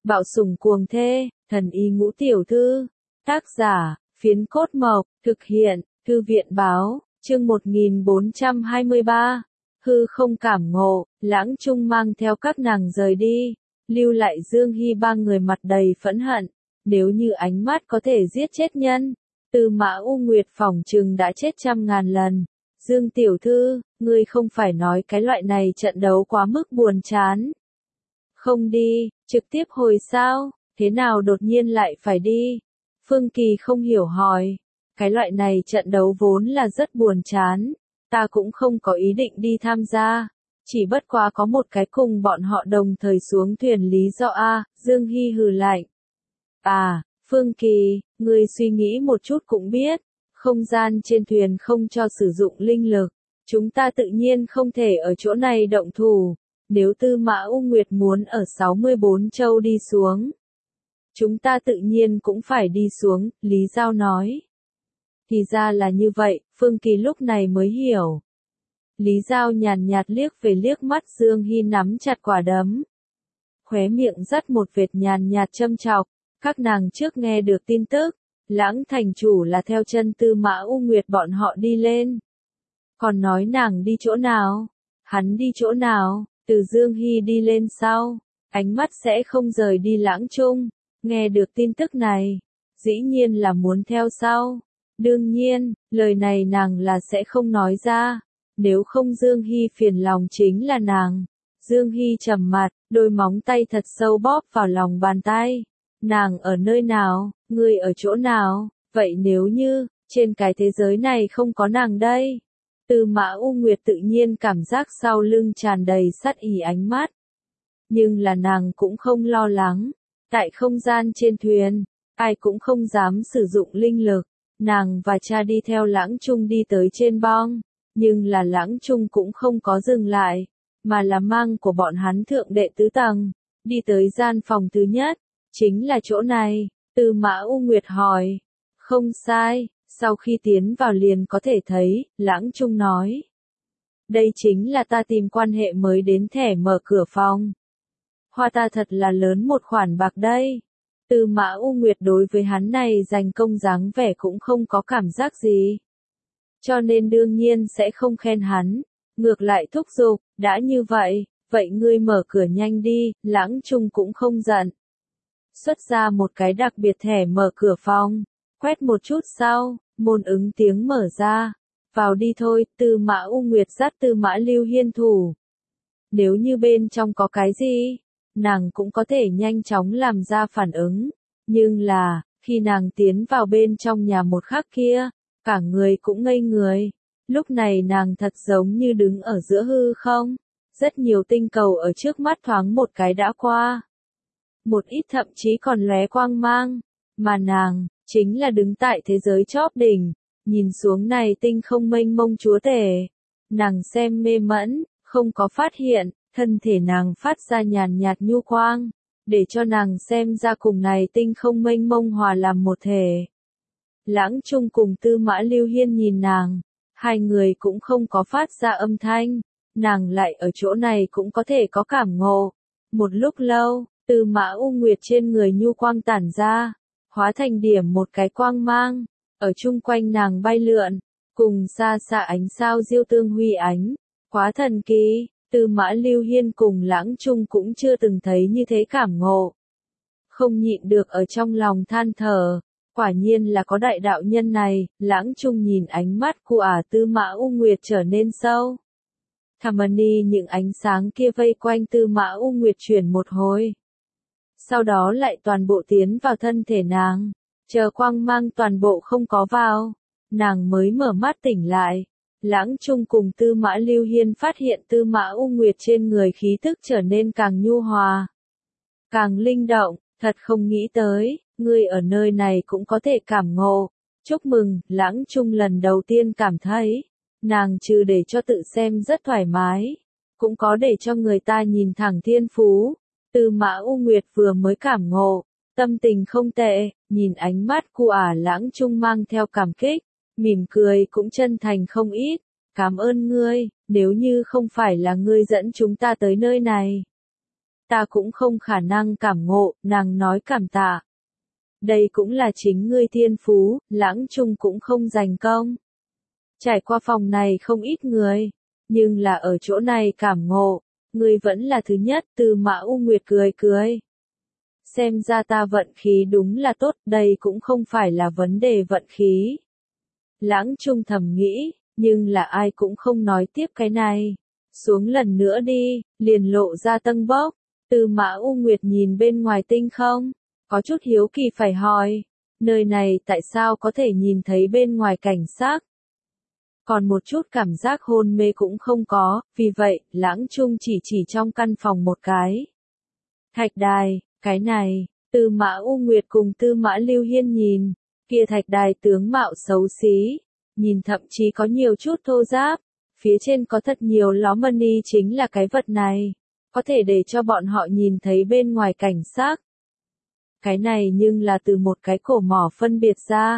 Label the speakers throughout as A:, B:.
A: Bạo sủng cuồng thê, thần y ngũ tiểu thư. Tác giả, Phiến Cốt Mộc, thực hiện, Thư viện báo, chương 1423. Hư không cảm ngộ, Lãng Trung mang theo các nàng rời đi, lưu lại Dương Hy ba người mặt đầy phẫn hận. Nếu như ánh mắt có thể giết chết nhân, Tư Mã U Nguyệt phỏng chừng đã chết trăm ngàn lần. Dương tiểu thư, ngươi không phải nói cái loại này trận đấu quá mức buồn chán. Không đi, trực tiếp hồi sao, thế nào đột nhiên lại phải đi? Phương Kỳ không hiểu hỏi, cái loại này trận đấu vốn là rất buồn chán, ta cũng không có ý định đi tham gia, chỉ bất quá có một cái cùng bọn họ đồng thời xuống thuyền lý do a. Dương Hy hừ lạnh. À, Phương Kỳ, ngươi suy nghĩ một chút cũng biết, không gian trên thuyền không cho sử dụng linh lực, chúng ta tự nhiên không thể ở chỗ này động thủ. Nếu Tư Mã U Nguyệt muốn ở 64 châu đi xuống, chúng ta tự nhiên cũng phải đi xuống, Lý Giao nói. Thì ra là như vậy, Phương Kỳ lúc này mới hiểu. Lý Giao nhàn nhạt liếc về liếc mắt Dương Hy nắm chặt quả đấm. Khóe miệng dắt một vệt nhàn nhạt châm chọc, các nàng trước nghe được tin tức, Lãng thành chủ là theo chân Tư Mã U Nguyệt bọn họ đi lên. Còn nói nàng đi chỗ nào? Hắn đi chỗ nào? Từ Dương Hy đi lên sau, ánh mắt sẽ không rời đi Lãng Trung, nghe được tin tức này, dĩ nhiên là muốn theo sau. Đương nhiên, lời này nàng là sẽ không nói ra, nếu không Dương Hy phiền lòng chính là nàng. Dương Hy trầm mặt, đôi móng tay thật sâu bóp vào lòng bàn tay. Nàng ở nơi nào, ngươi ở chỗ nào, vậy nếu như, trên cái thế giới này không có nàng đây? Tư Mã U Nguyệt tự nhiên cảm giác sau lưng tràn đầy sát ý ánh mắt. Nhưng là nàng cũng không lo lắng. Tại không gian trên thuyền, ai cũng không dám sử dụng linh lực. Nàng và cha đi theo Lãng Trung đi tới trên bong. Nhưng là Lãng Trung cũng không có dừng lại, mà là mang của bọn hắn thượng đệ tứ tầng. Đi tới gian phòng thứ nhất, chính là chỗ này. Tư Mã U Nguyệt hỏi. Không sai. Sau khi tiến vào liền có thể thấy, Lãng Trung nói. Đây chính là ta tìm quan hệ mới đến thẻ mở cửa phòng. Hoa ta thật là lớn một khoản bạc đây. Tư Mã U Nguyệt đối với hắn này dành công dáng vẻ cũng không có cảm giác gì. Cho nên đương nhiên sẽ không khen hắn. Ngược lại thúc giục, đã như vậy, vậy ngươi mở cửa nhanh đi, Lãng Trung cũng không giận. Xuất ra một cái đặc biệt thẻ mở cửa phòng. Quét một chút sau, môn ứng tiếng mở ra. Vào đi thôi, Tư Mã U Nguyệt dắt Tư Mã Lưu Hiên thủ. Nếu như bên trong có cái gì, nàng cũng có thể nhanh chóng làm ra phản ứng. Nhưng là, khi nàng tiến vào bên trong nhà một khắc kia, cả người cũng ngây người. Lúc này nàng thật giống như đứng ở giữa hư không. Rất nhiều tinh cầu ở trước mắt thoáng một cái đã qua. Một ít thậm chí còn lóe quang mang. Mà nàng, chính là đứng tại thế giới chóp đỉnh, nhìn xuống này tinh không mênh mông chúa tể. Nàng xem mê mẫn, không có phát hiện, thân thể nàng phát ra nhàn nhạt nhu quang, để cho nàng xem ra cùng này tinh không mênh mông hòa làm một thể. Lãng Trung cùng Tư Mã Lưu Hiên nhìn nàng, hai người cũng không có phát ra âm thanh, nàng lại ở chỗ này cũng có thể có cảm ngộ. Một lúc lâu, Tư Mã U Nguyệt trên người nhu quang tản ra, hóa thành điểm một cái quang mang, ở chung quanh nàng bay lượn, cùng xa xa ánh sao diêu tương huy ánh, quá thần kỳ. Tư Mã Lưu Hiên cùng Lãng Trung cũng chưa từng thấy như thế cảm ngộ. Không nhịn được ở trong lòng than thở, quả nhiên là có đại đạo nhân này. Lãng Trung nhìn ánh mắt của Tư Mã U Nguyệt trở nên sâu. Thamani những ánh sáng kia vây quanh Tư Mã U Nguyệt chuyển một hồi. Sau đó lại toàn bộ tiến vào thân thể nàng, chờ quang mang toàn bộ không có vào, nàng mới mở mắt tỉnh lại. Lãng Trung cùng Tư Mã Lưu Hiên phát hiện Tư Mã U Nguyệt trên người khí thức trở nên càng nhu hòa, càng linh động, thật không nghĩ tới, ngươi ở nơi này cũng có thể cảm ngộ. Chúc mừng, Lãng Trung lần đầu tiên cảm thấy, nàng trừ để cho tự xem rất thoải mái, cũng có để cho người ta nhìn thẳng thiên phú. Tư Mã U Nguyệt vừa mới cảm ngộ, tâm tình không tệ, nhìn ánh mắt của Lãng Trung mang theo cảm kích, mỉm cười cũng chân thành không ít. Cảm ơn ngươi, nếu như không phải là ngươi dẫn chúng ta tới nơi này, Ta cũng không khả năng cảm ngộ, nàng nói cảm tạ. Đây cũng là chính ngươi thiên phú, Lãng Trung cũng không giành công. Trải qua phòng này không ít người, nhưng là ở chỗ này cảm ngộ, ngươi vẫn là thứ nhất. Tư Mã U Nguyệt cười cười. Xem ra ta vận khí đúng là tốt, đây cũng không phải là vấn đề vận khí. Lãng Trung thầm nghĩ, nhưng là ai cũng không nói tiếp cái này. Xuống lần nữa đi, liền lộ ra tâng bốc. Tư Mã U Nguyệt nhìn bên ngoài tinh không, có chút hiếu kỳ phải hỏi, nơi này tại sao có thể nhìn thấy bên ngoài cảnh sắc? Còn một chút cảm giác hôn mê cũng không có, vì vậy, Lãng Trung chỉ trong căn phòng một cái. Thạch đài, cái này, Tư Mã U Nguyệt cùng Tư Mã Lưu Hiên nhìn, kia thạch đài tướng mạo xấu xí, nhìn thậm chí có nhiều chút thô ráp, phía trên có thật nhiều ló money chính là cái vật này, có thể để cho bọn họ nhìn thấy bên ngoài cảnh sắc. Cái này nhưng là từ một cái cổ mỏ phân biệt ra.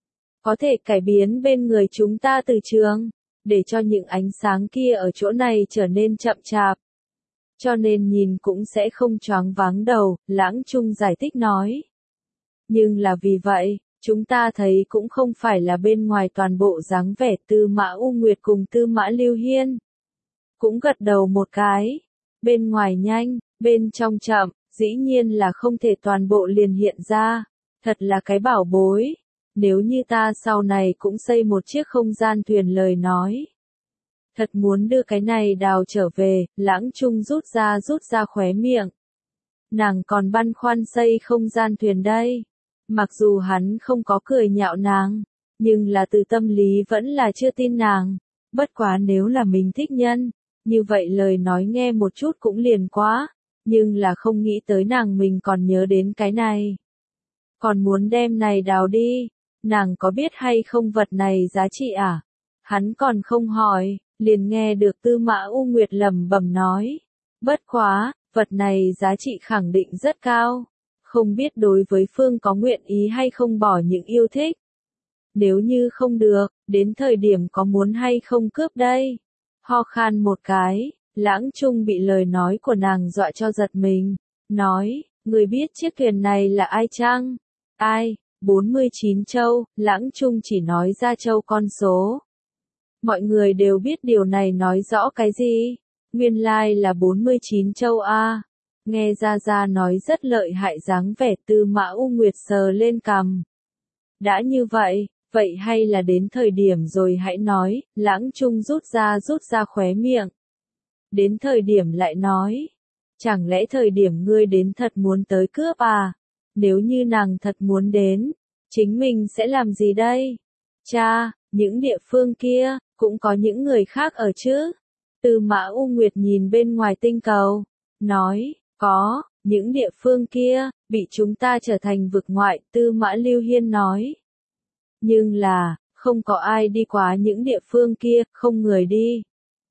A: Có thể cải biến bên người chúng ta từ trường, để cho những ánh sáng kia ở chỗ này trở nên chậm chạp. Cho nên nhìn cũng sẽ không choáng váng đầu, Lãng Trung giải thích nói. Nhưng là vì vậy, chúng ta thấy cũng không phải là bên ngoài toàn bộ dáng vẻ. Tư Mã U Nguyệt cùng Tư Mã Lưu Hiên cũng gật đầu một cái. Bên ngoài nhanh, bên trong chậm, dĩ nhiên là không thể toàn bộ liền hiện ra. Thật là cái bảo bối. Nếu như ta sau này cũng xây một chiếc không gian thuyền lời nói. Thật muốn đưa cái này đào trở về, Lãng Trung rút ra khóe miệng. Nàng còn băn khoăn xây không gian thuyền đây. Mặc dù hắn không có cười nhạo nàng, nhưng là từ tâm lý vẫn là chưa tin nàng. Bất quá nếu là mình thích nhân, như vậy lời nói nghe một chút cũng liền quá, nhưng là không nghĩ tới nàng mình còn nhớ đến cái này. Còn muốn đem này đào đi, nàng có biết hay không vật này giá trị à? Hắn còn không hỏi, liền nghe được Tư Mã U Nguyệt lẩm bẩm nói. Bất quá, vật này giá trị khẳng định rất cao. Không biết đối với Phương có nguyện ý hay không bỏ những yêu thích. Nếu như không được, đến thời điểm có muốn hay không cướp đây? Ho khan một cái, Lãng Trung bị lời nói của nàng dọa cho giật mình. Nói, người biết chiếc thuyền này là ai chăng? Ai? 49 châu, Lãng Trung chỉ nói ra châu con số. Mọi người đều biết điều này nói rõ cái gì? Nguyên lai là 49 châu A. Nghe Ra nói rất lợi hại dáng vẻ. Tư Mã U Nguyệt sờ lên cằm. Đã như vậy, vậy hay là đến thời điểm rồi hãy nói, Lãng Trung rút ra khóe miệng. Đến thời điểm lại nói. Chẳng lẽ thời điểm ngươi đến thật muốn tới cướp à? Nếu như nàng thật muốn đến, chính mình sẽ làm gì đây? Cha, những địa phương kia, cũng có những người khác ở chứ? Tư Mã U Nguyệt nhìn bên ngoài tinh cầu, nói, có, những địa phương kia, bị chúng ta trở thành vực ngoại. Tư Mã Lưu Hiên nói. Nhưng là, không có ai đi qua những địa phương kia, không người đi.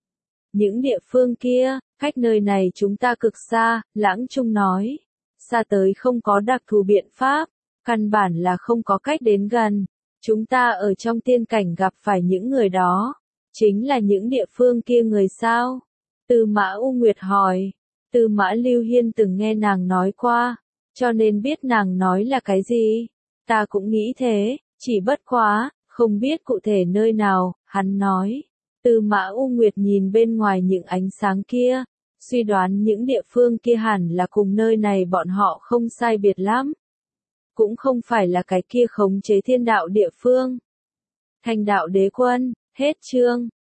A: Những địa phương kia, cách nơi này chúng ta cực xa, Lãng Trung nói. Xa tới không có đặc thù biện pháp, căn bản là không có cách đến gần. Chúng ta ở trong tiên cảnh gặp phải những người đó, chính là những địa phương kia người sao? Tư Mã U Nguyệt hỏi. Tư Mã Lưu Hiên từng nghe nàng nói qua, cho nên biết nàng nói là cái gì. Ta cũng nghĩ thế, chỉ bất quá, không biết cụ thể nơi nào, hắn nói. Tư Mã U Nguyệt nhìn bên ngoài những ánh sáng kia, suy đoán những địa phương kia hẳn là cùng nơi này bọn họ không sai biệt lắm. Cũng không phải là cái kia khống chế thiên đạo địa phương. Thành đạo đế quân, hết chương.